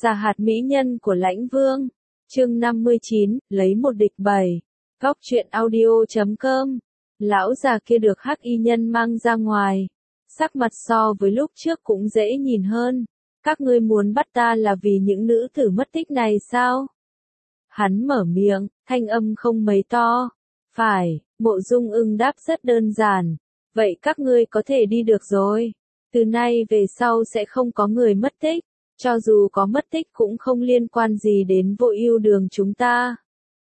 Giả hạt mỹ nhân của Lãnh Vương. Chương 59, lấy một địch 7. Góc truyện audio.com. Lão già kia được hắc y nhân mang ra ngoài. Sắc mặt so với lúc trước cũng dễ nhìn hơn. Các ngươi muốn bắt ta là vì những nữ tử mất tích này sao? Hắn mở miệng, thanh âm không mấy to. Phải, Mộ Dung Ưng đáp rất đơn giản. Vậy các ngươi có thể đi được rồi. Từ nay về sau sẽ không có người mất tích. Cho dù có mất tích cũng không liên quan gì đến Vô Ưu Đường chúng ta.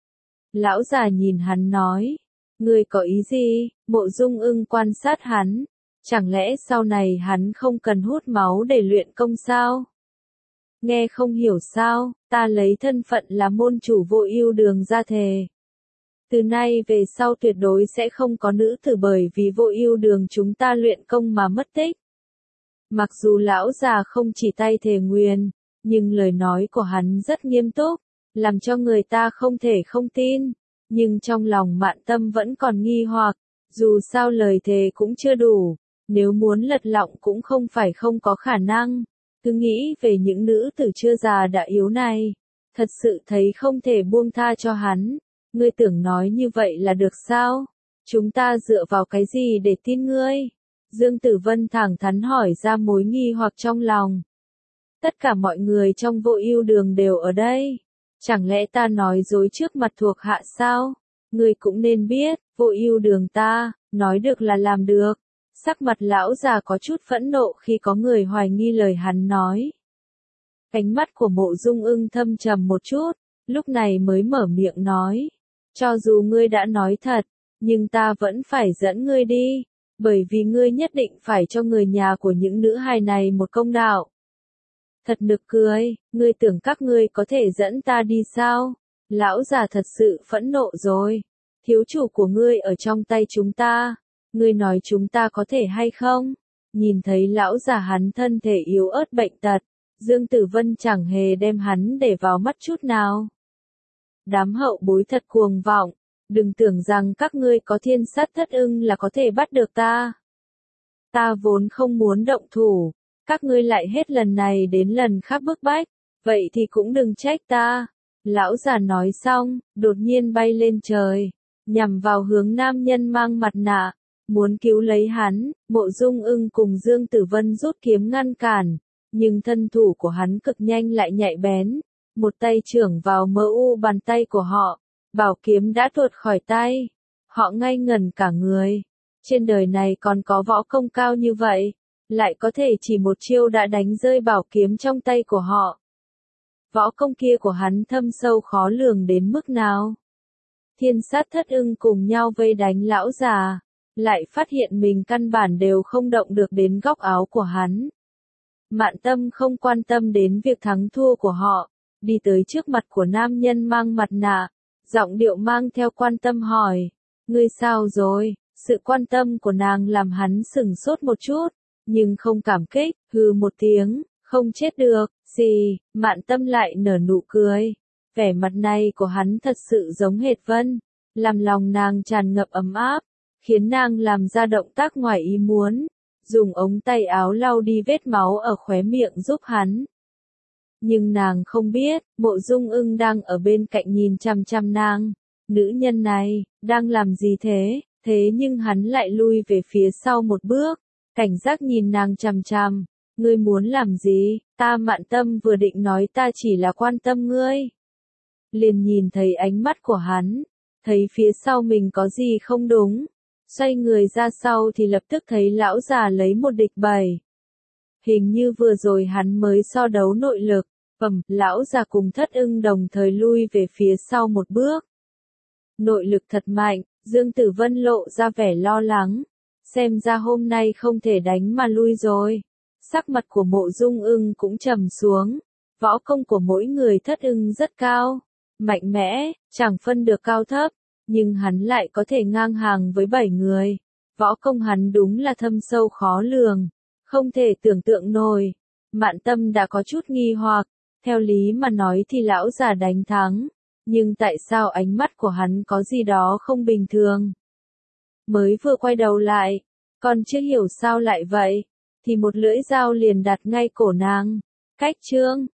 Lão già nhìn hắn nói. Ngươi có ý gì? Mộ Dung Ưng quan sát hắn. Chẳng lẽ sau này hắn không cần hút máu để luyện công sao? Nghe không hiểu sao, ta lấy thân phận là môn chủ Vô Ưu Đường ra thề. Từ nay về sau tuyệt đối sẽ không có nữ tử bởi vì Vô Ưu Đường chúng ta luyện công mà mất tích. Mặc dù lão già không chỉ tay thề nguyền, nhưng lời nói của hắn rất nghiêm túc, làm cho người ta không thể không tin. Nhưng trong lòng Mạn Tâm vẫn còn nghi hoặc, dù sao lời thề cũng chưa đủ, nếu muốn lật lọng cũng không phải không có khả năng. Cứ nghĩ về những nữ tử chưa già đã yếu này, thật sự thấy không thể buông tha cho hắn. Ngươi tưởng nói như vậy là được sao? Chúng ta dựa vào cái gì để tin ngươi? Dương Tử Vân thẳng thắn hỏi ra mối nghi hoặc trong lòng. Tất cả mọi người trong Vô Ưu Đường đều ở đây. Chẳng lẽ ta nói dối trước mặt thuộc hạ sao? Ngươi cũng nên biết, Vô Ưu Đường ta, nói được là làm được. Sắc mặt lão già có chút phẫn nộ khi có người hoài nghi lời hắn nói. Ánh mắt của Mộ Dung Ưng thâm trầm một chút, lúc này mới mở miệng nói. Cho dù ngươi đã nói thật, nhưng ta vẫn phải dẫn ngươi đi. Bởi vì ngươi nhất định phải cho người nhà của những nữ hài này một công đạo. Thật nực cười, ngươi tưởng các ngươi có thể dẫn ta đi sao? Lão già thật sự phẫn nộ rồi. Thiếu chủ của ngươi ở trong tay chúng ta. Ngươi nói chúng ta có thể hay không? Nhìn thấy lão già hắn thân thể yếu ớt bệnh tật, Dương Tử Vân chẳng hề đem hắn để vào mắt chút nào. Đám hậu bối thật cuồng vọng. Đừng tưởng rằng các ngươi có thiên sát thất ưng là có thể bắt được ta. Ta vốn không muốn động thủ, các ngươi lại hết lần này đến lần khác bức bách, vậy thì cũng đừng trách ta. Lão già nói xong, đột nhiên bay lên trời, nhằm vào hướng nam nhân mang mặt nạ, muốn cứu lấy hắn. Mộ Dung Ưng cùng Dương Tử Vân rút kiếm ngăn cản, nhưng thân thủ của hắn cực nhanh lại nhạy bén, một tay chưởng vào bàn tay của họ. Bảo kiếm đã tuột khỏi tay. Họ ngây ngẩn cả người. Trên đời này còn có võ công cao như vậy, lại có thể chỉ một chiêu đã đánh rơi bảo kiếm trong tay của họ. Võ công kia của hắn thâm sâu khó lường đến mức nào. Thiên sát thất ưng cùng nhau vây đánh lão già, lại phát hiện mình căn bản đều không động được đến góc áo của hắn. Mạn Tâm không quan tâm đến việc thắng thua của họ, đi tới trước mặt của nam nhân mang mặt nạ. Giọng điệu mang theo quan tâm hỏi, ngươi sao rồi? Sự quan tâm của nàng làm hắn sửng sốt một chút, nhưng không cảm kích, hừ một tiếng, không chết được, gì? Mạn Tâm lại nở nụ cười. Vẻ mặt này của hắn thật sự giống hệt Vân, làm lòng nàng tràn ngập ấm áp, khiến nàng làm ra động tác ngoài ý muốn, dùng ống tay áo lau đi vết máu ở khóe miệng giúp hắn. Nhưng nàng không biết, Mộ Dung Ưng đang ở bên cạnh nhìn chằm chằm nàng. Nữ nhân này, đang làm gì thế? Thế nhưng hắn lại lui về phía sau một bước, cảnh giác nhìn nàng chằm chằm. Ngươi muốn làm gì? Ta Mạn Tâm vừa định nói ta chỉ là quan tâm ngươi. Liền nhìn thấy ánh mắt của hắn, thấy phía sau mình có gì không đúng. Xoay người ra sau thì lập tức thấy lão già lấy một địch 7. Hình như vừa rồi hắn mới so đấu nội lực. Lão già cùng thất ưng đồng thời lui về phía sau một bước. Nội lực thật mạnh, Dương Tử Vân lộ ra vẻ lo lắng. Xem ra hôm nay không thể đánh mà lui rồi. Sắc mặt của Mộ Dung Ưng cũng trầm xuống. Võ công của mỗi người thất ưng rất cao, mạnh mẽ, chẳng phân được cao thấp. Nhưng hắn lại có thể ngang hàng với 7 người. Võ công hắn đúng là thâm sâu khó lường, không thể tưởng tượng nổi. Mạn Tâm đã có chút nghi hoặc. Theo lý mà nói thì lão già đánh thắng, nhưng tại sao ánh mắt của hắn có gì đó không bình thường? Mới vừa quay đầu lại, còn chưa hiểu sao lại vậy, thì một lưỡi dao liền đặt ngay cổ nàng. Cách chương